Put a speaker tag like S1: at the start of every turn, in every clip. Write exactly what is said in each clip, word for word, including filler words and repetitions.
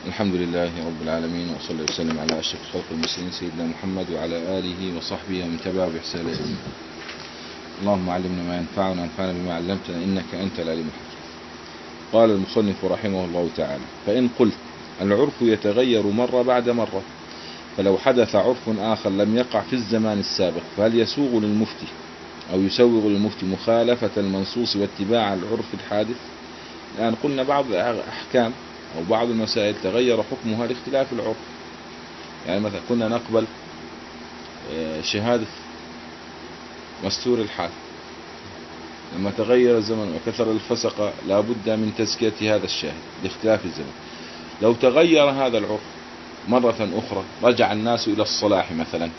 S1: الحمد لله رب العالمين، وصلى وسلم على أشرف خلق المرسلين سيدنا محمد وعلى آله وصحبه ومن تبعه بإحسان إلى يوم الدين. اللهم علمنا ما ينفعنا وانفعنا بما علمتنا إنك أنت العليم الحكيم. قال المصنف رحمه الله تعالى: فإن قلت العرف يتغير مرة بعد مرة، فلو حدث عرف آخر لم يقع في الزمان السابق، فهل يسوغ للمفتي أو يسوغ للمفتي مخالفة المنصوص واتباع العرف الحادث؟ الآن قلنا بعض أحكام أو بعض المسائل تغير حكمها لاختلاف العرف. يعني مثلا كنا نقبل شهادة مستور الحال، لما تغير الزمن وكثر الفسق لا بد من تزكية هذا الشاهد لاختلاف الزمن. لو تغير هذا العرف مرة أخرى رجع الناس إلى الصلاح مثلا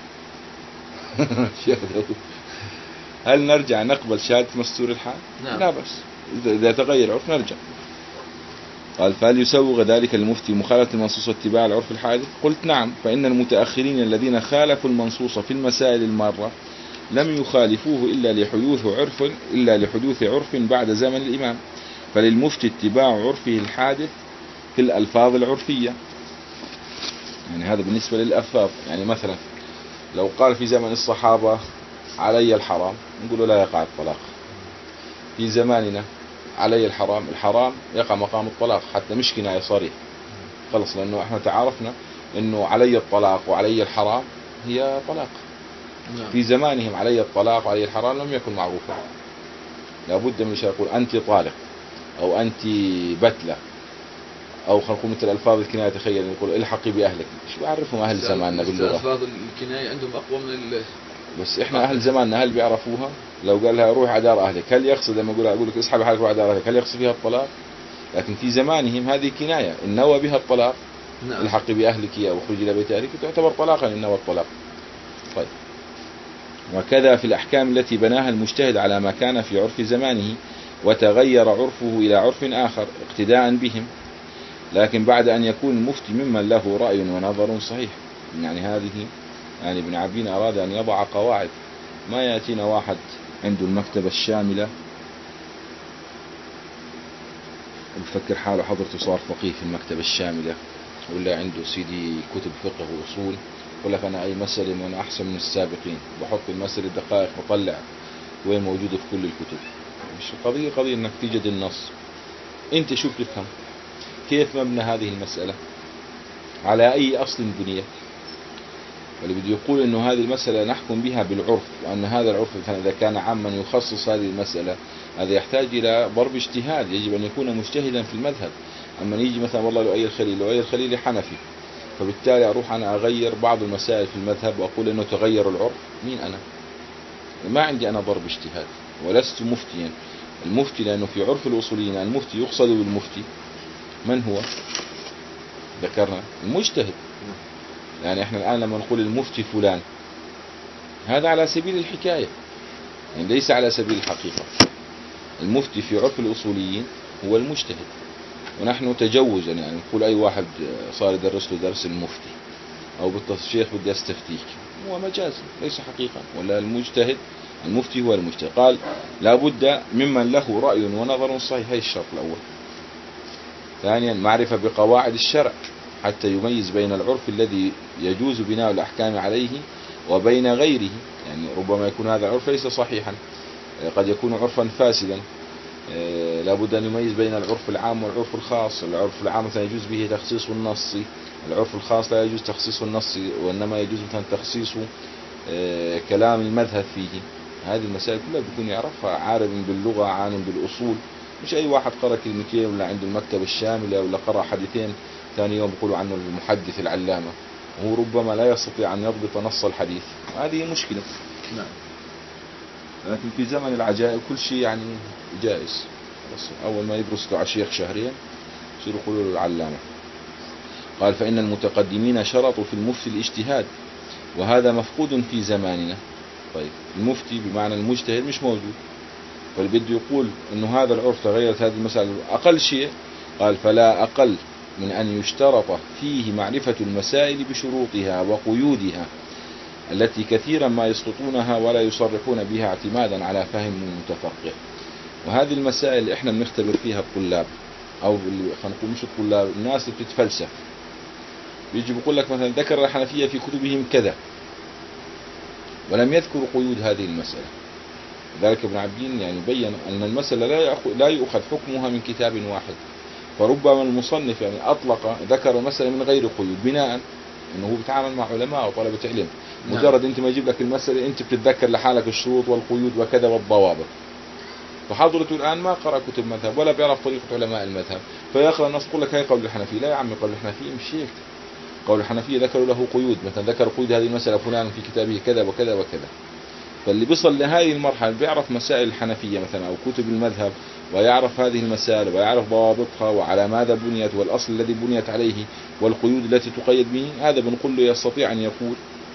S1: هل نرجع نقبل شهادة مستور الحال؟ نعم. لا بس إذا تغير عرف نرجع. قال: فهل يسوغ ذلك المفتي مخالفة المنصوص واتباع العرف الحادث؟ قلت: نعم، فإن المتأخرين الذين خالفوا المنصوص في المسائل المارة لم يخالفوه إلا لحدوث عرف إلا لحدوث عرف بعد زمن الإمام، فللمفتي اتباع عرفه الحادث في الألفاظ العرفية. يعني هذا بالنسبة للألفاظ. يعني مثلا لو قال في زمن الصحابة علي الحرام، نقول له لا يقع الطلاق. في زماننا علي الحرام، الحرام يقع مقام الطلاق، حتى مش كناية صريح خلص، لأنه احنا تعرفنا انه علي الطلاق وعلي الحرام هي طلاق. نعم. في زمانهم علي الطلاق وعلي الحرام لم يكن معروفا، لابد من شيء يقول أنت طالق أو أنت بتلة، أو خلقوا مثل ألفاظ الكناية. تخيل يقول الحقي بأهلك، شو يعرفهم أهل زماننا باللغة؟ ألفاظ الكناية عندهم أقوى من ال... بس إحنا أهل زماننا هل بيعرفوها؟ لو قال لها روح على دار أهلك، هل يقصد لما يقول أقول لك اسحب حالك روح على دار أهلك هل يقصد فيها الطلاق؟ لكن في زمانهم هذه كناية، إن نوى بها الطلاق. نعم. الحقي بأهلك أو اخرجي إلى بيت أهلك تعتبر طلاقا إن نوى الطلاق. طيب، وكذا في الأحكام التي بناها المجتهد على ما كان في عرف زمانه وتغير عرفه إلى عرف آخر اقتداء بهم، لكن بعد أن يكون المفتي ممن له رأي ونظر صحيح. يعني هذه يعني ابن عبين أراد أن يضع قواعد، ما يأتينا واحد عنده المكتبة الشاملة بفكر حاله حضرته صار فقيه في المكتبة الشاملة، ولا عنده سيدي كتب فقه وأصول، يقول لك أنا أي مسألة وأنا أحسن من السابقين، بحط المسألة الدقائق وطلع وين موجودة في كل الكتب. مش القضية قضية أنك تجد النص، أنت شو بتفهم، كيف مبنى هذه المسألة، على أي أصل بنيت. واللي بده يقول إنه هذه المسألة نحكم بها بالعرف، وأن هذا العرف إذا كان عاما يخصص هذه المسألة، هذا يحتاج إلى ضرب اجتهاد، يجب أن يكون مجتهدا في المذهب. أما يجي مثلا والله لؤي الخليل لؤي الخليل حنفي، فبالتالي أروح أنا أغير بعض المسائل في المذهب وأقول إنه تغير العرف. مين أنا؟ ما عندي أنا ضرب اجتهاد ولست مفتيا. المفتي لأنه في عرف الأصوليين المفتي يقصد بالمفتي من هو؟ ذكرنا المجتهد. يعني احنا الآن لما نقول المفتي فلان، هذا على سبيل الحكاية، يعني ليس على سبيل الحقيقة. المفتي في عرف الأصوليين هو المجتهد، ونحن تجوزا يعني نقول أي واحد صار يدرس له درس المفتي أو بالشيخ بدي استفتيك، هو مجاز ليس حقيقة. ولا المجتهد المفتي هو المجتهد. قال لابد ممن له رأي ونظر صحيح، هي الشرط الأول. ثانيا معرفة بقواعد الشرع حتى يميز بين العرف الذي يجوز بناء الأحكام عليه وبين غيره. يعني ربما يكون هذا العرف ليس صحيحا، قد يكون عرفا فاسدا. لابد أن يميز بين العرف العام والعرف الخاص. العرف العام مثلا يجوز به تخصيص النص، العرف الخاص لا يجوز تخصيص النص، وإنما يجوز مثلا تخصيص كلام المذهب فيه. هذه المسائل كلها بيكون يعرفها عالم باللغة عالم بالأصول، مش أي واحد قرأ كلمتين ولا عنده المكتبة الشاملة ولا قرأ حديثين ثاني يوم يقولوا عنه المحدث العلامة، وهو ربما لا يستطيع أن يضبط نص الحديث. هذه مشكلة. نعم. لكن في زمن العجائب كل شيء يعني جائز. أول ما يدرس له عشيخ شهرين يصيروا يقولوا له العلامة. قال فإن المتقدمين شرطوا في المفتي الاجتهاد، وهذا مفقود في زماننا. طيب المفتي بمعنى المجتهد مش موجود، واللي بده يقول إنه هذا العرف تغيرت هذه المسألة أقل شيء، قال فلا أقل من أن يشترط فيه معرفة المسائل بشروطها وقيودها التي كثيرا ما يسقطونها ولا يصرحون بها اعتمادا على فهم المتفقه. وهذه المسائل احنا بنختبر فيها الطلاب، او اللي خلينا نقول مش الطلاب، الناس اللي بتتفلسف، بيجي بيقول لك مثلا ذكر الحنفية في كتبهم كذا ولم يذكروا قيود هذه المسألة. ذلك ابن عابدين يعني بين أن المسألة لا لا يؤخذ حكمها من كتاب واحد، فربما المصنف يعني أطلق ذكر المسألة من غير قيود بناء أنه هو بيتعامل مع علماء وطلبة علم. مجرد أنت ما يجيب لك المسألة أنت بتتذكر لحالك الشروط والقيود وكذا والضوابط. فحضرته الآن ما قرأ كتب مذهب ولا بيعرف طريقة علماء المذهب، فيقرأ الناس يقول لك هاي قول الحنفية. لا يا عمي، قول الحنفية مش هيك. قول الحنفية ذكروا له قيود، مثلا ذكر قيود هذه المسألة فلان في كتابه كذا وكذا وكذا. فاللي بيصل لهذه المرحلة بيعرف مسائل الحنفية مثلا أو كتب المذهب ويعرف هذه المسائل ويعرف ضوابطها وعلى ماذا بنيت والأصل الذي بنيت عليه والقيود التي تقيد به، هذا بنقول له يستطيع أن يقول.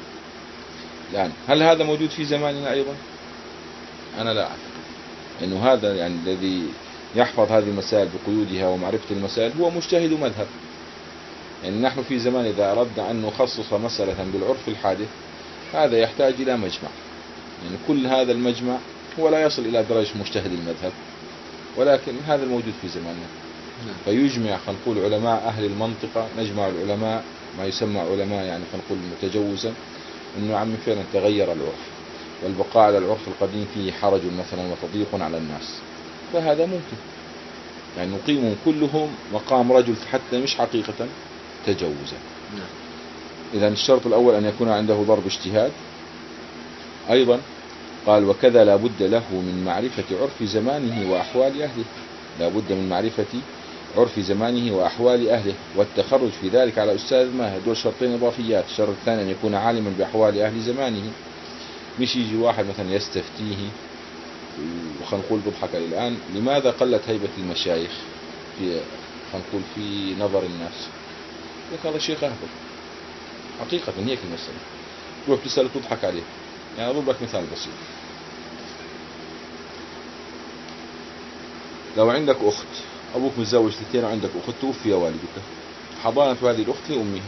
S1: يعني هل هذا موجود في زماننا أيضا؟ أنا لا أعرف أنه هذا يعني الذي يحفظ هذه المسائل بقيودها ومعرفة المسائل هو مجتهد مذهب. يعني نحن في زمان إذا أردنا أن نخصص مسألة بالعرف الحادث هذا يحتاج إلى مجمع، يعني كل هذا المجمع هو لا يصل إلى درجة مجتهد المذهب، ولكن هذا الموجود في زماننا. فيجمع خلينا نقول علماء أهل المنطقة، نجمع العلماء ما يسمى علماء يعني خلينا نقول متجوزا، إنه عم فعلا تغير العرف والبقاء على العرف القديم فيه حرج مثلا وتضييق على الناس، فهذا ممكن يعني نقيمهم كلهم مقام رجل حتى مش حقيقة تجوزا. إذا الشرط الأول أن يكون عنده ضرب اجتهاد. أيضا قال وكذا لا بد له من معرفة عرف زمانه وأحوال أهله، لا بد من معرفة عرف زمانه وأحوال أهله والتخرج في ذلك على أستاذ ماهر. دول شرطين إضافيات. الشرط الثاني أن يكون عالما بأحوال أهل زمانه، مش يجي واحد مثلا يستفتيه. وخلينا نقول بضحك عليه الآن لماذا قلت هيبة المشايخ في خلينا نقول في نظر الناس؟ لك هذا شيخ أهبل حقيقة، هيك المسألة. تروح تسأله تضحك عليه. يعني أضرب لك مثال بسيط. لو عندك أخت، أبوك متزوج اثنين وعندك أخت توفي والدك، حضانة هذه الأخت لأمها،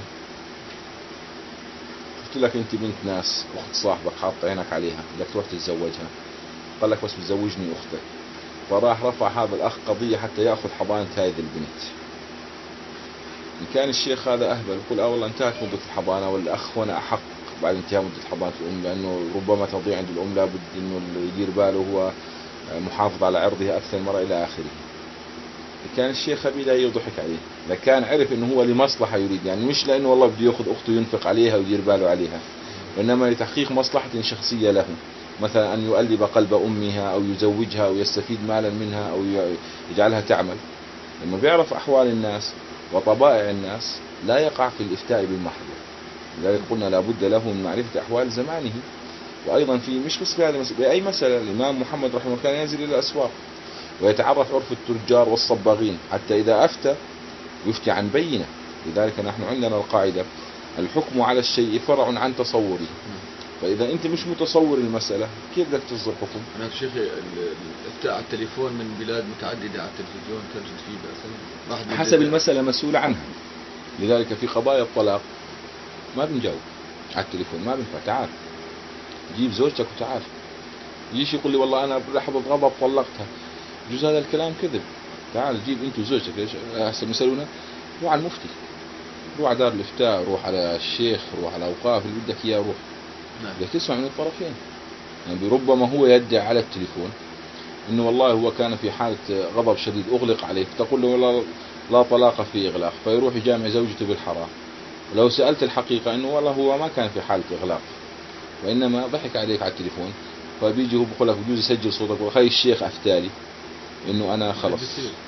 S1: قلت لك أنت بنت ناس، أخت صاحبك حاط عينك عليها بدك تروح تتزوجها، قال لك بس بتزوجني أختك، فراح رفع هذا الأخ قضية حتى يأخذ حضانة هذه البنت. إن كان الشيخ هذا أهبل يقول آه والله انتهت مدة الحضانة والأخ هنا أحق بعد انتهاء مدة حضانة الأم، لأنه ربما تضيع عند الأم، لابد أنه اللي يدير باله هو محافظ على عرضها أكثر مرة إلى آخره. كان الشيخ أبي لا يضحك عليه، لكان عرف أنه هو لمصلحة يريد، يعني مش لأنه والله بده يأخذ أخته ينفق عليها ويدير باله عليها، وإنما لتحقيق مصلحة شخصية له، مثلا أن يؤلب قلب أمها أو يزوجها أو يستفيد مالا منها أو يجعلها تعمل. لما بيعرف أحوال الناس وطبائع الناس لا يقع في الإفتاء بالمحض. لذلك قلنا لابد له من معرفة أحوال زمانه. وأيضا في مش بس في هذه المسألة، بأي مسألة الإمام محمد رحمه الله كان ينزل إلى الأسواق ويتعرف عرف التجار والصباغين حتى إذا أفتى يفتي عن بينة. لذلك نحن عندنا القاعدة الحكم على الشيء فرع عن تصوره. فإذا أنت مش متصور المسألة كيف بدك تصدر حكم؟
S2: أنا شيخ الإفتاء على التليفون من بلاد متعددة على التلفزيون تجد فيه بأس
S1: حسب المسألة مسؤول عنها. لذلك في قضايا الطلاق ما بنجاوب على التليفون، ما بنفع. تعال جيب زوجتك وتعال. يجيش يقول لي والله أنا بلحظة غضب طلقتها، جزء هذا الكلام كذب. تعال جيب أنت وزوجتك. ليش أحسن يسألونا؟ روح على المفتي، روح على دار الإفتاء، روح على الشيخ، روح على أوقاف اللي بدك إياه، روح. بدك تسمع من الطرفين. يعني ربما هو يدعي على التليفون إنه والله هو كان في حالة غضب شديد أغلق عليه، فتقول له والله لا طلاق في إغلاق، فيروح يجامع زوجته بالحرام. ولو سألت الحقيقة إنه والله هو ما كان في حالة إغلاق وإنما ضحك عليك على التليفون، فبيجي هو بقول لك بجوز يسجل صوتك وخلي الشيخ أفتالي إنه أنا خلص.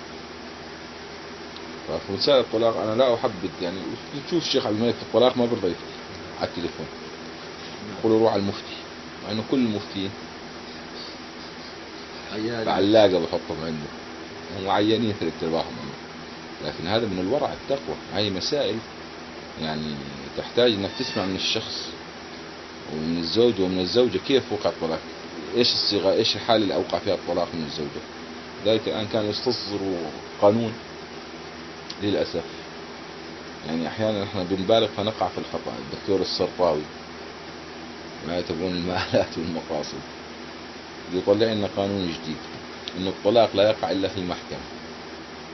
S1: ففي مسألة الطلاق أنا لا أحبذ، يعني تشوف الشيخ عبد الملك في الطلاق ما برضى يفتي على التليفون، يقولوا روح على المفتي، مع إنه كل المفتين علاقة بحطهم عنده، هم عيانين ثلاث أرباعهم، لكن هذا من الورع التقوى. هاي مسائل يعني تحتاج انك تسمع من الشخص ومن الزوج ومن الزوجة كيف وقع الطلاق، ايش الصيغة، ايش الحالة اللي اوقع فيها الطلاق من الزوجة. ذلك الان كانوا يستصدروا قانون للأسف، يعني احيانا احنا بنبالغ فنقع في الخطأ. الدكتور السرطاوي ما يتبعون المآلات والمقاصد يطلع لنا قانون جديد انه الطلاق لا يقع الا في المحكمة.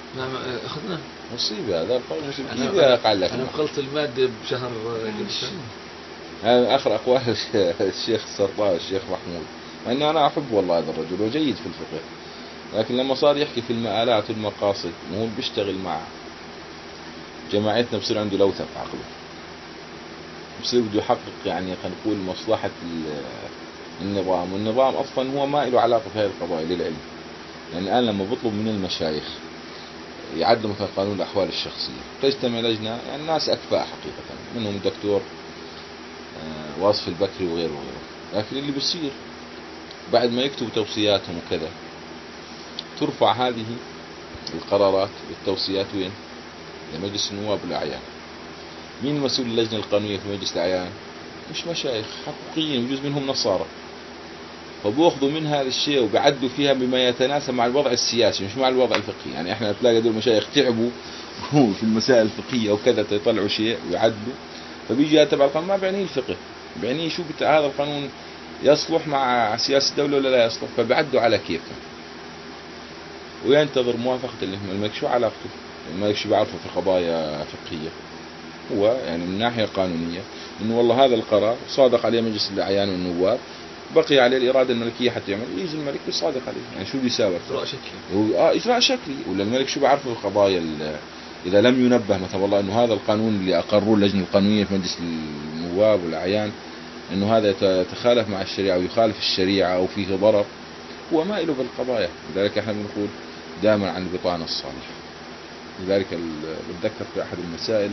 S2: نعم أخذنا.
S1: مصيبة هذا القانون مصيبة.
S2: أنا-
S1: كيف يقع لك؟
S2: أنا مخلص المادة بشهر قبل سنة.
S1: هذا آخر أقوال الشيخ السرطاوي الشيخ محمود، مع أنه أنا أحب والله هذا الرجل وجيد في الفقه، لكن لما صار يحكي في المآلات والمقاصد وهو بيشتغل مع جماعتنا بصير عنده لوثة في عقله، بصير بده يحقق يعني خلينا نقول مصلحة النظام، والنظام أصلا هو ما له علاقة في هذه القضايا للعلم. يعني الآن لما بطلب من المشايخ يعدلوا مثلا قانون الأحوال الشخصية، تجتمع لجنة يعني ناس أكفاء حقيقة، منهم الدكتور واصف البكري وغيره وغيره، لكن اللي بيصير بعد ما يكتبوا توصياتهم وكذا ترفع هذه القرارات والتوصيات وين؟ لمجلس النواب والأعيان. مين المسؤول اللجنة القانونية في مجلس الأعيان؟ مش مشايخ حقوقيين وجزء منهم نصارى، فبأخذوا من هذا الشيء وبيعدوا فيها بما يتناسب مع الوضع السياسي مش مع الوضع الفقهي. يعني احنا تلاقي دول المشايخ تعبوا في المسائل الفقهية وكذا يطلعوا شيء ويعدوا، فبيجي تبع القانون ما بيعنيه الفقه، بيعنيه شو بتاع هذا القانون يصلح مع سياسة الدولة ولا لا يصلح، فبيعدوا على كيفه وينتظر موافقة الملك. شو علاقته الملك؟ شو بيعرفه في قضايا فقهية؟ هو يعني من ناحية قانونية إنه والله هذا القرار صادق عليه مجلس الأعيان والنواب، بقي عليه الإرادة الملكية حتى يعمل، يجي الملك يصادق عليه. يعني شو بيساوي؟
S2: إجراء شكلي.
S1: هو آه إجراء شكلي. ولا الملك شو بيعرفه في قضايا إذا لم ينبه مثلا والله إنه هذا القانون اللي أقروه اللجنة القانونية في مجلس النواب والأعيان إنه هذا يتخالف مع الشريعة ويخالف الشريعة أو فيه ضرر، هو ما له بالقضايا. لذلك احنا بنقول دائما عن البطانة الصالحة. لذلك بتذكر في أحد المسائل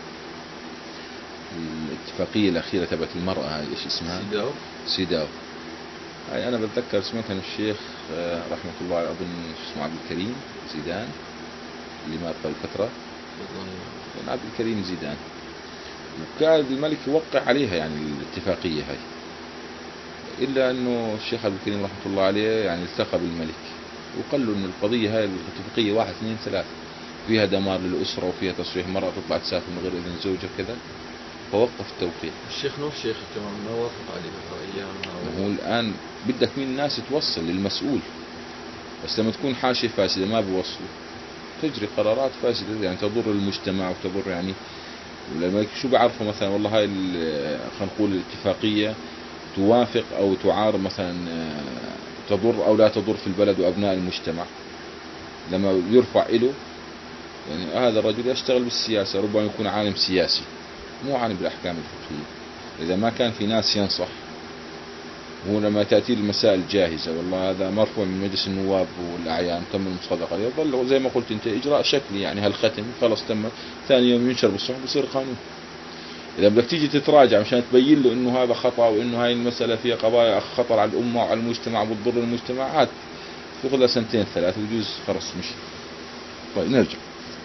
S1: الاتفاقية الأخيرة تبعت المرأة هاي إيش اسمها؟
S2: سيداو.
S1: سيداو. هاي أنا بتذكر سمعتها من الشيخ رحمة الله عليه، أظن اسمه عبد الكريم زيدان اللي مات قبل فترة، عبد الكريم زيدان، وكان الملك يوقع عليها يعني الاتفاقية هاي، إلا أنه الشيخ عبد الكريم رحمة الله عليه يعني التقى بالملك وقال له أن القضية هاي الاتفاقية واحد اثنين ثلاثة فيها دمار للأسرة وفيها تصريح مرأة تطلع تسافر من غير إذن زوجها كذا، فوقف التوقيع.
S2: الشيخ نور الشيخ كمان ما وافق عليه أيام.
S1: وهو الآن بدك من الناس توصل للمسؤول، بس لما تكون حاشية فاسدة ما بيوصلوا تجري قرارات فاسدة يعني تضر المجتمع وتضر يعني. ولما شو بعرفوا مثلا والله هاي خلينا نقول الاتفاقية توافق أو تعارض مثلا تضر أو لا تضر في البلد وأبناء المجتمع، لما يرفع إله يعني هذا الرجل يشتغل بالسياسة، ربما يكون عالم سياسي مو عالم بالأحكام الفقهية. إذا ما كان في ناس ينصح، هو لما تأتي المسائل جاهزة والله هذا مرفوع من مجلس النواب والأعيان تم المصادقة عليه، يظل زي ما قلت أنت إجراء شكلي يعني هالختم خلص تم، ثاني يوم ينشر بالصحف بصير قانون. إذا بدك تيجي تتراجع مشان تبين له إنه هذا خطأ وإنه هاي المسألة فيها قضايا خطر على الأمة وعلى المجتمع وبتضر المجتمع، عاد تأخذ لها سنتين ثلاثة ويجوز خلص مشي. طيب نرجع.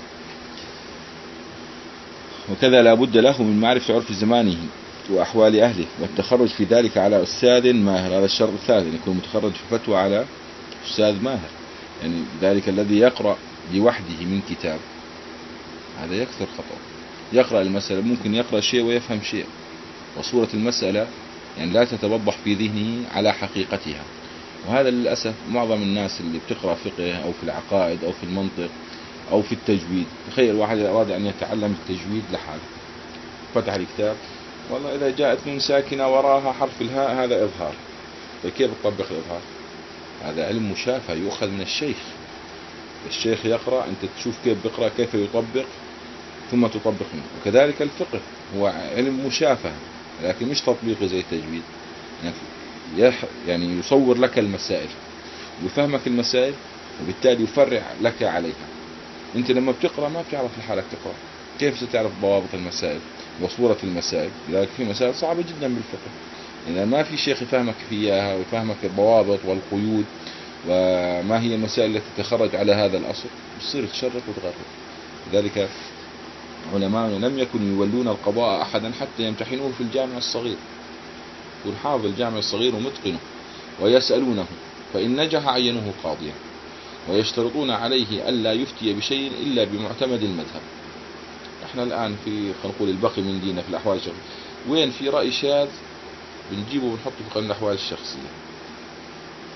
S1: وكذا لا بد له من معرفة عرف زمانه وأحوال أهله، والتخرج في ذلك على أستاذ ماهر. هذا الشرط الثالث، يكون متخرج في فتوى على أستاذ ماهر، يعني ذلك الذي يقرأ لوحده من كتاب هذا يكثر خطأ. يقرأ المسألة ممكن يقرأ شيء ويفهم شيء، وصورة المسألة يعني لا تتوضح في ذهنه على حقيقتها. وهذا للأسف معظم الناس اللي بتقرأ فقه أو في العقائد أو في المنطق أو في التجويد. تخيل واحد أراد أن يتعلم التجويد لحاله، فتح الكتاب والله إذا جاءت نون ساكنة وراها حرف الهاء هذا إظهار، فكيف تطبق الإظهار؟ هذا علم مشافهة يؤخذ من الشيخ. الشيخ يقرأ أنت تشوف كيف بيقرأ كيف يطبق ثم تطبق منه. وكذلك الفقه هو علم مشافهة لكن مش تطبيقي زي التجويد، يعني يصور لك المسائل ويفهمك المسائل وبالتالي يفرع لك عليها. انت لما بتقرأ ما بتعرف لحالك تقرأ، كيف ستعرف ضوابط المسائل وصورة المسائل؟ لذلك في مسائل صعبة جدا بالفقه إذا ما في شيخ يفهمك فيها ويفهمك الضوابط والقيود وما هي المسائل التي تتخرج على هذا الأصل، بتصير تشرق وتغرب. لذلك علماء لم يكن يولون القضاء أحدا حتى يمتحنوه في الجامع الصغير، يكون حافظ الجامع الصغير ومتقنه، ويسألونه فإن نجح عينوه قاضيا، ويشترطون عليه ألا يفتي بشيء إلا بمعتمد المذهب. احنا الآن في خلينا نقول البقي من ديننا في الأحوال الشخصية، وين في رأي شاذ بنجيبه بنحطه في قانون الأحوال الشخصية،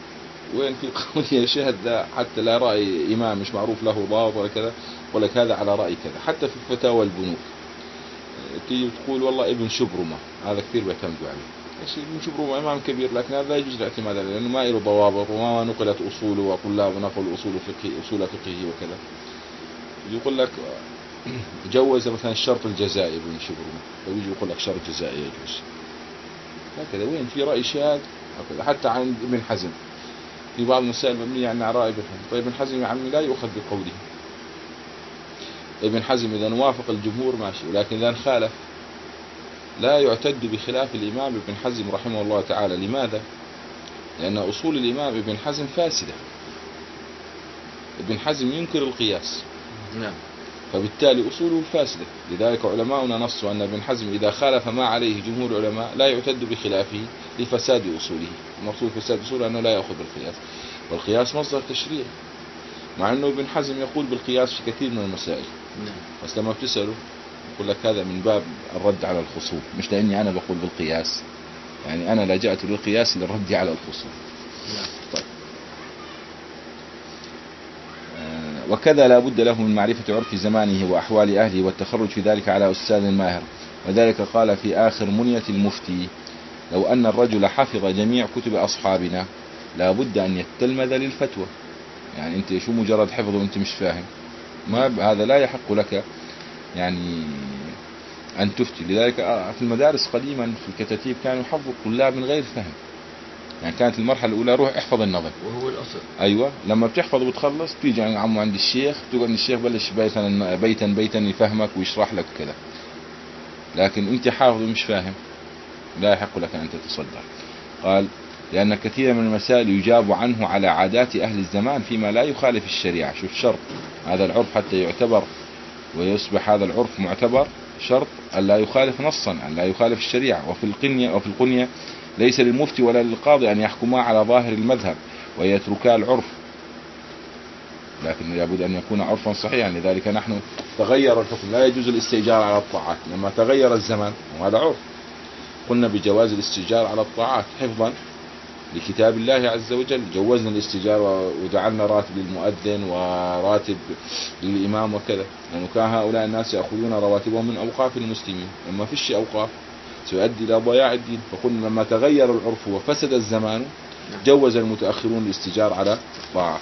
S1: وين في قول يشهد لا حتى لا رأي إمام مش معروف له ضابط ولا كذا، يقول لك هذا على رأي كذا. حتى في الفتاوى البنوك تيجي تقول والله ابن شبرمة هذا كثير بيعتمدوا عليه، ايش ابن شبرمة إمام كبير، لكن هذا لا يجوز الاعتماد عليه لأنه ما له ضوابط وما نقلت أصوله وطلاب نقل أصول فقه أصول فقهه وكذا. يقول لك جوز مثلا الشرط الجزائي ابن شبرمة، فيجي يقول لك شرط جزائي يجوز هكذا. وين في رأي شاذ هكذا. حتى عند ابن حزم في بعض المسائل مبنية عن رأي ابن حزم. طيب ابن حزم يا عمي لا يؤخذ بقوله. ابن حزم إذا وافق الجمهور ماشي، ولكن إذا خالف لا يعتد بخلاف الإمام ابن حزم رحمه الله تعالى. لماذا؟ لأن أصول الإمام ابن حزم فاسدة. ابن حزم ينكر القياس،
S2: نعم،
S1: فبالتالي أصوله فاسدة. لذلك علماؤنا نصوا أن ابن حزم إذا خالف ما عليه جمهور العلماء لا يعتد بخلافه لفساد أصوله. المقصود فساد أصوله أنه لا يأخذ بالقياس، والقياس مصدر تشريع، مع أنه ابن حزم يقول بالقياس في كثير من المسائل.
S2: نعم.
S1: بس لما بتسأله يقول لك هذا من باب الرد على الخصوم، مش لأني أنا بقول بالقياس، يعني أنا لجأت للقياس للرد على الخصوم.
S2: نعم.
S1: طيب. وكذا لا بد له من معرفة عرف زمانه وأحوال أهله والتخرج في ذلك على أستاذ ماهر. وذلك قال في آخر منية المفتي: لو أن الرجل حفظ جميع كتب أصحابنا لا بد أن يتلمذ للفتوى. يعني أنت شو مجرد حفظ وأنت مش فاهم، ما هذا لا يحق لك يعني أن تفتي. لذلك في المدارس قديما في الكتاتيب كانوا يحفظوا الطلاب من غير فهم. يعني كانت المرحلة الأولى روح احفظ النظم،
S2: وهو الأصل.
S1: أيوة، لما بتحفظ وبتخلص تيجي عن عمو عند الشيخ، تقول الشيخ بلش بيتا بيتا بيتا يفهمك ويشرح لك كذا. لكن أنت حافظ ومش فاهم لا يحق لك أن تتصدر. قال: لأن كثير من المسائل يجاب عنه على عادات أهل الزمان فيما لا يخالف الشريعة. شوف شرط هذا العرف حتى يعتبر ويصبح هذا العرف معتبر، شرط أن لا يخالف نصا، أن لا يخالف الشريعة. وفي القنية وفي القنية ليس للمفتي ولا للقاضي أن يحكما على ظاهر المذهب ويتركا العرف، لكن لابد أن يكون عرفا صحيحا. لذلك نحن تغير الحكم، لا يجوز الاستئجار على الطاعات لما تغير الزمان، وهذا عرف. قلنا بجواز الاستئجار على الطاعات حفظا لكتاب الله عز وجل، جوزنا الاستئجار وجعلنا راتب للمؤذن وراتب للإمام وكذا، لأنه كان هؤلاء الناس يأخذون رواتبهم من أوقاف المسلمين، لما فيش أوقاف سيؤدي إلى ضياع الدين. فقلنا لما تغير العرف وفسد الزمان جوز المتأخرون الاستئجار على الطاعة.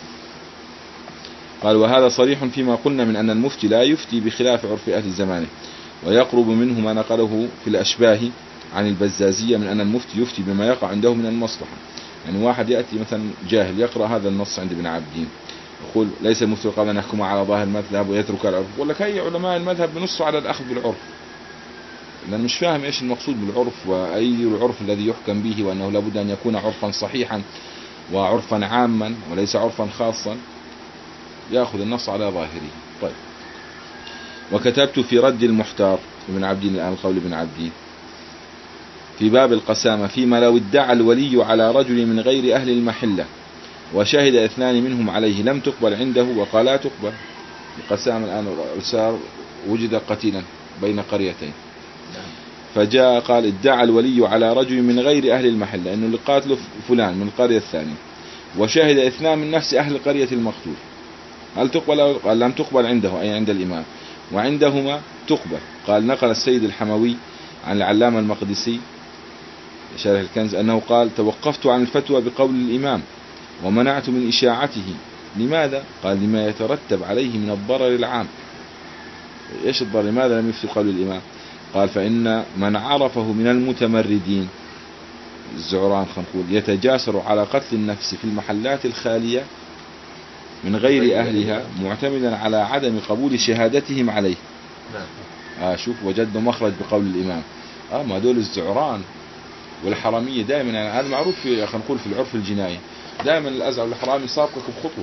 S1: قال: وهذا صريح فيما قلنا من أن المفتي لا يفتي بخلاف عرف أهل زمانه، ويقرب منه ما نقله في الأشباه عن البزازية من أن المفتي يفتي بما يقع عنده من المصلحة. يعني واحد يأتي مثلا جاهل يقرأ هذا النص عند ابن عابدين يقول: ليس المفتي قبل أن يحكم على ظاهر المذهب ويترك العرف. يقول لك هي علماء المذهب بنصوا على الأخذ بالعرف، لأن مش فاهم إيش المقصود بالعرف وأي العرف الذي يحكم به، وأنه لابد أن يكون عرفا صحيحا وعرفا عاما وليس عرفا خاصا، يأخذ النص على ظاهره. طيب. وكتبت في رد المحتار ابن عابدين، الآن القول ابن عابدين في باب القسامة: فيما لو ادعى الولي على رجل من غير أهل المحلة وشهد اثنان منهم عليه لم تقبل عنده وقال لا تقبل. القسامة الآن صار وجد قتيلا بين قريتين، فجاء قال: ادعى الولي على رجل من غير أهل المحلة إنه اللي قاتله فلان من القرية الثانية، وشهد اثنان من نفس أهل القرية المقتول، هل تقبل؟ قال: لم تقبل عنده، أي عند الإمام، وعندهما تقبل. قال: نقل السيد الحموي عن العلامة المقدسي شرح الكنز أنه قال: توقفت عن الفتوى بقول الإمام ومنعت من إشاعته. لماذا؟ قال: لما يترتب عليه من الضرر العام. إيش الضرر؟ لماذا لم يفتي قول الإمام؟ قال: فإن من عرفه من المتمردين الزعران خنقول يتجاسر على قتل النفس في المحلات الخالية من غير أهلها معتمدا على عدم قبول شهادتهم عليه. آه شوف وجدنا مخرج بقول الإمام. آه ما دول الزعران والحرامية دائما، يعني هذا معروف في خلينا نقول في العرف الجنائي، دائما الأزعر والحرامي سابقك بخطوة.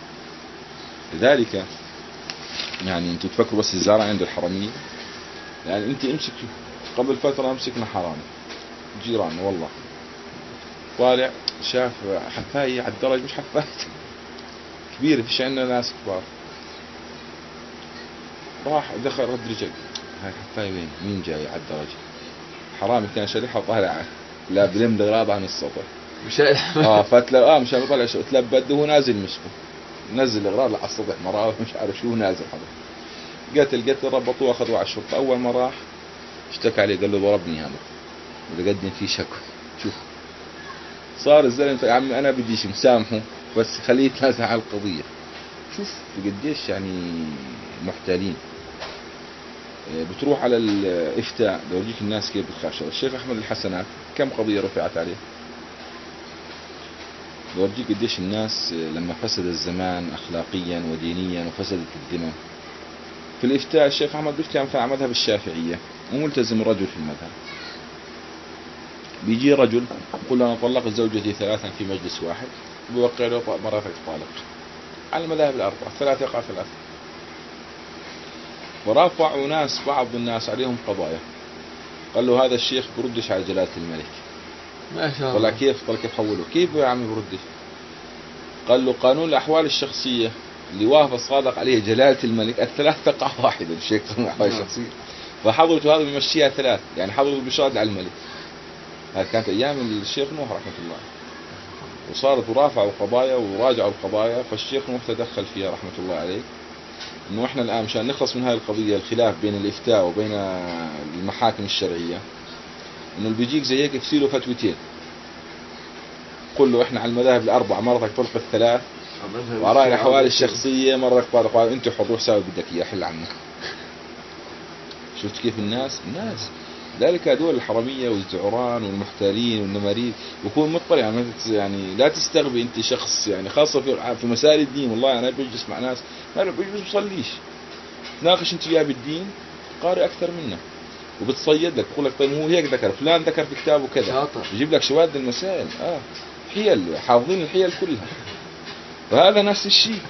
S1: لذلك يعني انتوا تفكروا بس الزعران عنده الحرامية، يعني انت امسك قبل فترة امسكنا حرامي جيران والله طالع شاف حفاية على الدرج، مش حفاية كبيرة فيش عندنا ناس كبار، راح دخل رد رجل هاي حفاية وين؟ مين جاي على الدرج؟ حرامي كان شريحة وطالع لا بلم دغراض عن السطح.
S2: مش
S1: اه فتلا اه مشان يطلع شو تلبد وهو نازل مسكه نزل الاغراض على السطح مرة مش عارف شو نازل هذا قتل قتل ربطوه اخذوه على الشرطة. اول ما راح اشتكى عليه قال له ضربني هذا وده قدم فيه شكوى. شوف صار الزلمة يا عمي انا بديش مسامحه بس خليه يتنازع على القضية. شوف قديش يعني محتالين. بتروح على الافتاء بورجيك الناس كيف بتخاف. الشيخ احمد الحسنات كم قضية رفعت عليه. بورجيك قديش الناس لما فسد الزمان اخلاقيا ودينيا وفسدت الذمم. في الافتاء الشيخ احمد بيفتي عن مذهب الشافعية وملتزم رجل في المذهب. بيجي رجل يقول انا طلقت زوجتي ثلاثا في مجلس واحد بيوقع له مرافق طالق على المذاهب الاربعه ثلاث يقع ثلاث. ورافعوا ناس بعض الناس عليهم قضايا. قال له هذا الشيخ بردش على جلالة الملك.
S2: ما شاء الله.
S1: طلع كيف طلع كيف حوله كيف يا عمي بردش. قال له قانون الاحوال الشخصيه اللي وافق صادق عليه جلالة الملك الثلاث تقع واحدا. الشيخ قانون الاحوال الشخصيه فحضرته هذا بيمشيها ثلاث يعني حضرته بشهد على الملك. هذه كانت ايام الشيخ نوح رحمه الله. وصارت ورافعوا قضايا وراجعوا القضايا فالشيخ نوح تدخل فيها رحمه الله عليه. انه احنا الان مشان نخلص من هذه القضيه الخلاف بين الافتاء وبين المحاكم الشرعيه انه اللي بيجيك زي هيك يفسيله فتوتين. قل له احنا على المذاهب الاربعه مرتك طلق الثلاث وراء الاحوال الشخصيه مرتك طالق قال انت حر روح ساوي بدك اياه حل عنك. شفت كيف الناس الناس ذلك هذول الحرميه والزعران والمحتالين والنمارين ويكون مطلع يعني, يعني لا تستغبي انت شخص يعني خاصه في في مسائل الدين. والله انا بجلس مع ناس ما بجلس بصليش تناقش انت وياه بالدين قارئ اكثر منه وبتصيد لك بقول لك طيب هو هيك ذكر فلان ذكر في كتابه كذا يجيب لك شواذ المسائل. اه حيل حافظين الحيل كلها. وهذا نفس الشيء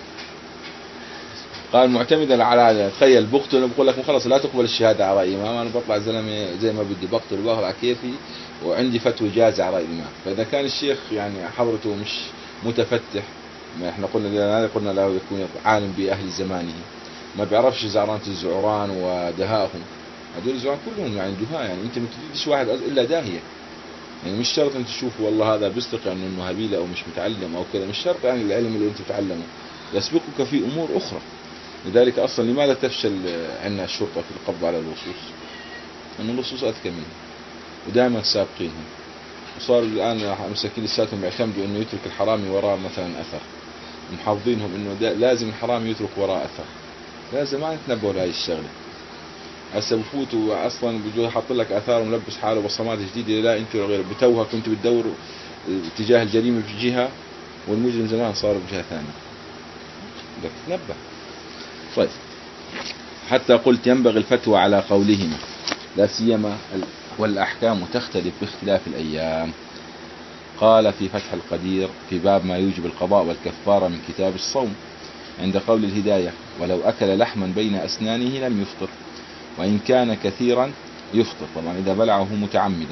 S1: قال معتمدا على تخيل بقتل بقول لك خلص لا تقبل الشهاده على راي امام انا بطلع زلمه زي ما بدي بقتل باخذ على كيفي وعندي فتوى جازه على راي امام. فاذا كان الشيخ يعني حضرته مش متفتح ما احنا قلنا قلنا له يكون عالم باهل زمانه ما بيعرفش زعرانه الزعران ودهاهم. هذول الزعران كلهم يعني دهاء يعني انت ما تريدش واحد الا داهيه يعني مش شرط انت تشوف والله هذا بيستقي انه انه هبيل او مش متعلم او كذا. مش شرط يعني العلم اللي انت تتعلمه يسبقك في امور اخرى. لذلك اصلا لماذا تفشل عندنا الشرطه في القبض على اللصوص؟ لان اللصوص اذكى منهم ودائما سابقينهم. وصار الان مساكين لساتهم يعتمدوا انه يترك الحرامي وراء مثلا اثر محافظينهم انه لازم الحرامي يترك وراء اثر. لازم ما نتنبهوا لهي الشغله. هسه بفوتوا اصلا بيجوا حاط لك اثار وملبس حاله بصمات جديده لا انت غير بتوهك كنت بتدور اتجاه الجريمه بجهه والمجرم زمان صار بجهه ثانيه. بدك تتنبه. طيب حتى قلت ينبغي الفتوى على قولهما لا سيما والاحكام تختلف باختلاف الايام. قال في فتح القدير في باب ما يوجب القضاء والكفاره من كتاب الصوم عند قول الهدايه ولو اكل لحما بين اسنانه لم يفطر وإن كان كثيرا يفطر طبعا إذا بلعه متعمدا.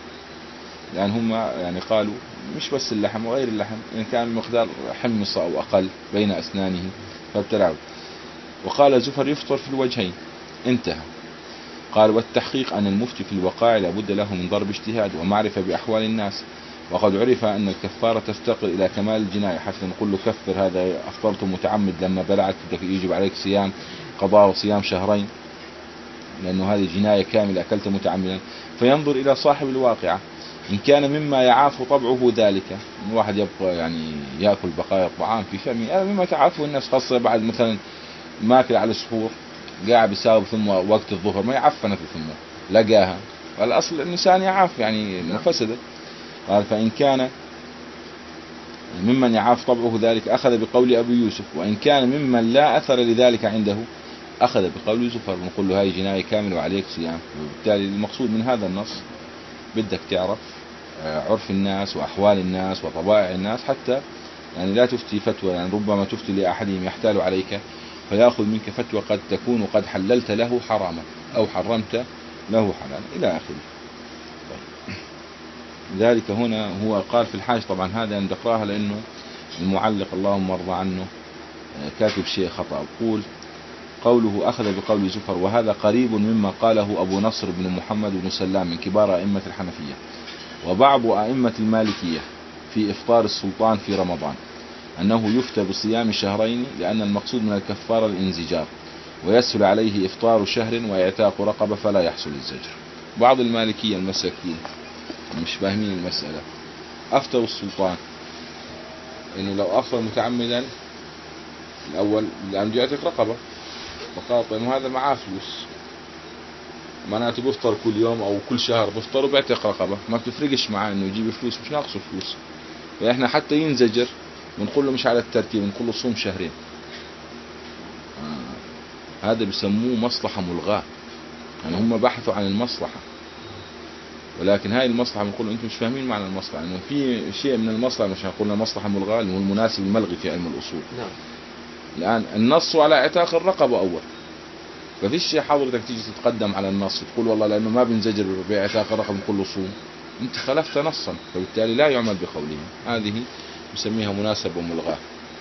S1: لأن هم يعني قالوا مش بس اللحم وغير اللحم إن كان مقدار حمصة أو أقل بين أسنانه فابتلعه. وقال زفر يفطر في الوجهين انتهى. قال والتحقيق أن المفتي في الوقائع لابد له من ضرب اجتهاد ومعرفة بأحوال الناس. وقد عرف أن الكفارة تفتقر إلى كمال الجناية حتى نقول له كفر هذا أفطرت متعمد لما بلعت يجب عليك صيام قضاء وصيام شهرين لأنه هذه جناية كاملة أكلت متعمدا. فينظر إلى صاحب الواقعة إن كان مما يعاف طبعه ذلك الواحد يبقى يعني يأكل بقايا الطعام في فمه هذا مما تعافه الناس خاصة بعد مثلا ماكل على السحور قاعد بيساوي ثم وقت الظهر ما يعفن في ثمه لقاها. والأصل الإنسان يعاف يعني مفسدة. قال فإن كان ممن يعاف طبعه ذلك أخذ بقول أبي يوسف وإن كان ممن لا أثر لذلك عنده أخذ بقول زفر. نقول له هاي جناية كاملة وعليك صيام. وبالتالي المقصود من هذا النص بدك تعرف عرف الناس وأحوال الناس وطبائع الناس حتى يعني لا تفتي فتوى يعني ربما تفتي لأحدهم يحتال عليك فيأخذ منك فتوى قد تكون قد حللت له حراما أو حرمت له حلالا إلى آخره. طيب. ذلك هنا هو قال في الحاج طبعا هذا ندقراها لأنه المعلق اللهم وارضى عنه كاتب شيء خطأ. أقول قوله أخذ بقول زفر وهذا قريب مما قاله أبو نصر بن محمد بن سلام من كبار أئمة الحنفية وبعض أئمة المالكية في إفطار السلطان في رمضان أنه يفتى بصيام شهرين لأن المقصود من الكفارة الانزجار، ويسهل عليه إفطار شهر وإعتاق رقبة فلا يحصل الزجر. بعض المالكية المساكين مش فاهمين المسألة، أفتوا السلطان إنه لو أفطر متعمدا الأول لأن يعتق رقبة، فقال طيب هذا معاه فلوس، معناته بيفطر كل يوم أو كل شهر بيفطر وبيعتق رقبة، ما بتفرقش معاه إنه يجيب فلوس، مش ناقصه فلوس. فإحنا حتى ينزجر ونقول له مش على الترتيب، نقول له صوم شهرين. آه. هذا بيسموه مصلحة ملغاة، يعني هم بحثوا عن المصلحة، ولكن هاي المصلحة بنقول له أنتم مش فاهمين معنى المصلحة، إنه في شيء من المصلحة مش هنقول مصلحة ملغاة اللي هو المناسب الملغي في علم الأصول.
S2: نعم.
S1: الآن النص على اعتاق الرقبة أول، ففيش شيء حضرتك تيجي تتقدم على النص تقول والله لأنه ما بنزجر باعتاق الرقبة نقول له صوم، أنت خلفت نصا، فبالتالي لا يعمل بقولهم. هذه نسميها مناسبة وملغاة.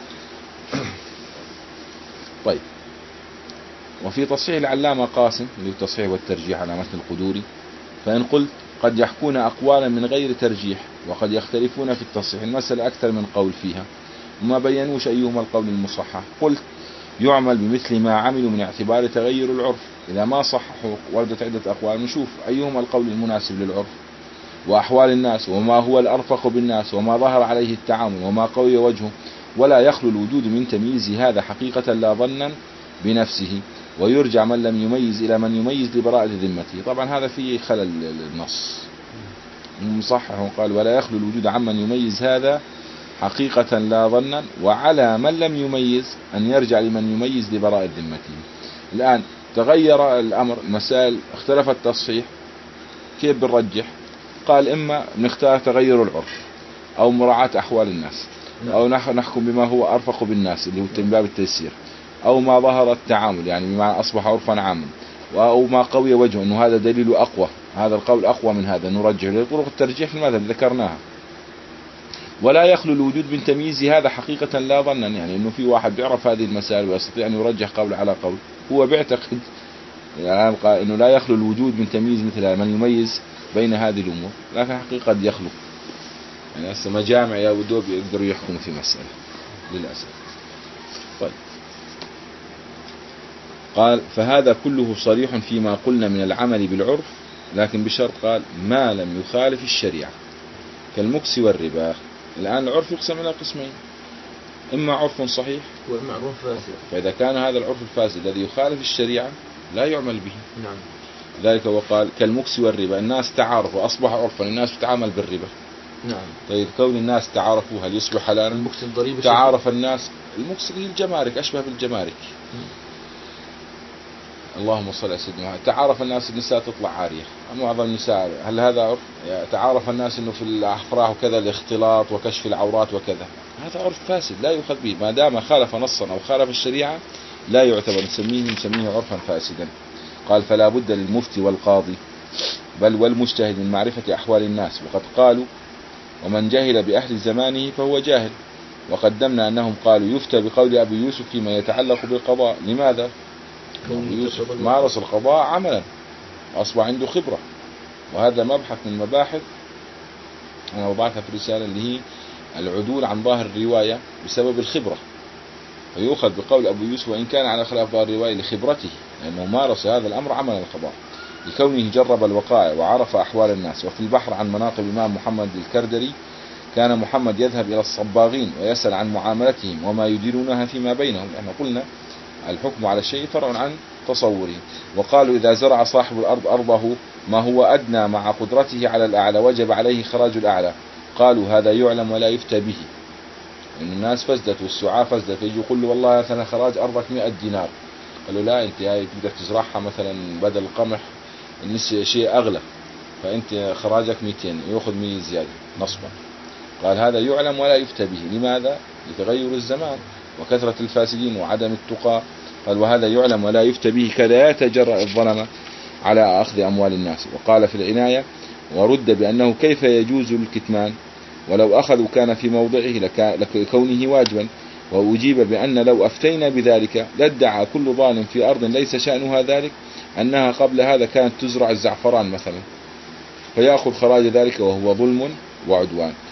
S1: طيب، وفي تصحيح العلامة قاسم اللي هو التصحيح والترجيح على متن القدوري، فإن قلت قد يحكون أقوالا من غير ترجيح وقد يختلفون في التصحيح، المسألة أكثر من قول فيها وما بينوش أيهما القول المصحح، قلت يعمل بمثل ما عملوا من اعتبار تغير العرف، إذا ما صححوا وردت عدة أقوال نشوف أيهما القول المناسب للعرف وأحوال الناس وما هو الأرفق بالناس وما ظهر عليه التعامل وما قوي وجهه، ولا يخلو الوجود من تمييز هذا حقيقة لا ظنا بنفسه، ويرجع من لم يميز إلى من يميز لبراءة ذمته. طبعا هذا فيه خلل النص مصحح، وقال ولا يخلو الوجود عمن يميز هذا حقيقة لا ظنا، وعلى من لم يميز أن يرجع لمن يميز لبراءة ذمته. الآن تغير الأمر، مسائل اختلف التصحيح، كيف بنرجح؟ قال إما نختار تغير العرف أو مراعاة أحوال الناس، أو نحكم بما هو أرفق بالناس اللي هو من باب التيسير، أو ما ظهر التعامل يعني بما أصبح عرفا عاما، أو ما قوي وجهه أنه هذا دليل أقوى، هذا القول أقوى من هذا نرجح لطرق الترجيح في المذهب ذكرناها. ولا يخلو الوجود من تمييز هذا حقيقة لا ظنا، يعني أنه في واحد بيعرف هذه المسائل ويستطيع أن يرجح قول على قول، هو بيعتقد يعني أنه لا يخلو الوجود من تمييز مثل من يميز بين هذه الأمور، لكن حقيقة قد يخلو، يعني هسه مجامع يا ودوب يقدروا يحكموا في مسألة للأسف. طيب، قال فهذا كله صريح فيما قلنا من العمل بالعرف، لكن بشرط قال ما لم يخالف الشريعة كالمكس والربا. الآن العرف يقسم إلى قسمين، إما عرف صحيح
S2: وإما عرف فاسد،
S1: فإذا كان هذا العرف الفاسد الذي يخالف الشريعة لا يعمل به.
S2: نعم.
S1: ذلك وقال كالمكس والربا، الناس تعارفوا أصبح عرفا، الناس تتعامل بالربا.
S2: نعم.
S1: طيب كون الناس تعارفوا هل يصبح حلالا؟
S2: المكس الضريبة
S1: تعارف الناس، المكس هي الجمارك، أشبه بالجمارك. اللهم صل على سيدنا. تعارف الناس النساء تطلع عارية، معظم النساء، هل هذا عرف؟ تعارف الناس انه في الافراح وكذا الاختلاط وكشف العورات وكذا، هذا عرف فاسد لا يؤخذ به، ما دام خالف نصا او خالف الشريعة لا يعتبر، نسميه نسميه عرفا فاسدا. قال فلا بد للمفتي والقاضي بل والمجتهد من معرفة احوال الناس، وقد قالوا ومن جهل باهل زمانه فهو جاهل، وقدمنا انهم قالوا يفتى بقول ابي يوسف فيما يتعلق بالقضاء. لماذا؟ يوسف مارس القضاء عملا أصبح عنده خبرة، وهذا مبحث من مباحث أنا وضعتها في الرسالة اللي هي العدول عن ظاهر الرواية بسبب الخبرة، فيؤخذ بقول أبو يوسف وإن كان على خلاف ظاهر الرواية لخبرته، لأنه مارس هذا الأمر عملا القضاء، لكونه جرب الوقائع وعرف أحوال الناس. وفي البحر عن مناقب الإمام محمد الكردري كان محمد يذهب إلى الصباغين ويسأل عن معاملتهم وما يديرونها فيما بينهم، احنا قلنا الحكم على الشيء فرع عن تصوره. وقالوا إذا زرع صاحب الأرض أرضه ما هو أدنى مع قدرته على الأعلى وجب عليه خراج الأعلى، قالوا هذا يعلم ولا يفتى به، إن الناس فزدت والسعاة فزدت، فيجي يقول له والله مثلا خراج أرضك مئة دينار، قالوا لا أنت هاي بدك تزرعها مثلا بدل القمح شيء أغلى، فأنت خراجك مئتين يأخذ مية زيادة نصبا. قال هذا يعلم ولا يفتى به، لماذا؟ لتغير الزمان وكثرة الفاسدين وعدم التقى. قال وهذا يعلم ولا يفتى به كلا يتجرأ الظلم على أخذ أموال الناس. وقال في العناية ورد بأنه كيف يجوز الكتمان ولو أخذوا كان في موضعه لكونه واجبا، وأجيب بأن لو أفتينا بذلك لادعى كل ظالم في أرض ليس شأنها ذلك أنها قبل هذا كانت تزرع الزعفران مثلا، فيأخذ خراج ذلك وهو ظلم وعدوان.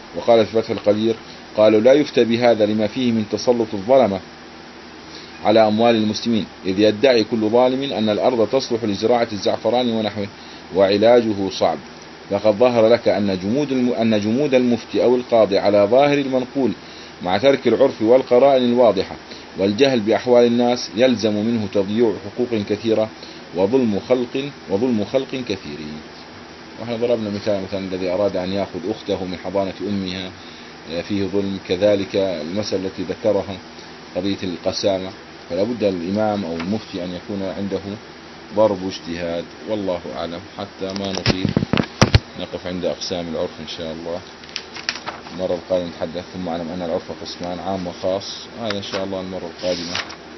S1: وقال في فتح القدير قالوا لا يفتى بهذا لما فيه من تسلط الظلمة على أموال المسلمين، إذ يدعي كل ظالم أن الأرض تصلح لزراعة الزعفران ونحوه وعلاجه صعب. لقد ظهر لك أن جمود أن جمود المفتي أو القاضي على ظاهر المنقول مع ترك العرف والقرائن الواضحة والجهل بأحوال الناس يلزم منه تضييع حقوق كثيرة وظلم خلق وظلم خلق كثيرين. وإحنا ضربنا مثال مثلا الذي أراد أن يأخذ أخته من حضانة أمها فيه ظلم، كذلك المسألة التي ذكرها قضية القسامة، فلا بد الإمام أو المفتي أن يكون عنده ضرب اجتهاد، والله أعلم. حتى ما نطيل نقف عند أقسام العرف إن شاء الله. المرة القادمة نتحدث، ثم أعلم أن العرف قسمان عام وخاص، هذا إن شاء الله المرة القادمة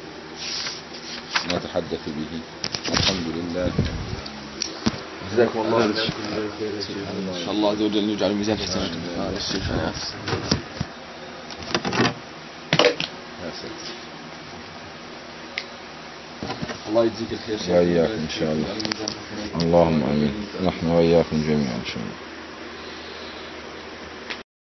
S1: نتحدث به. الحمد لله.
S2: جزاكم الله خير. إن شاء الله عز وجل يجعل ميزان حسنات هذا الشيخ. الله يجزيك الخير.
S1: وإياكم إن شاء الله. اللهم آمين. نحن وإياكم جميعا إن شاء الله.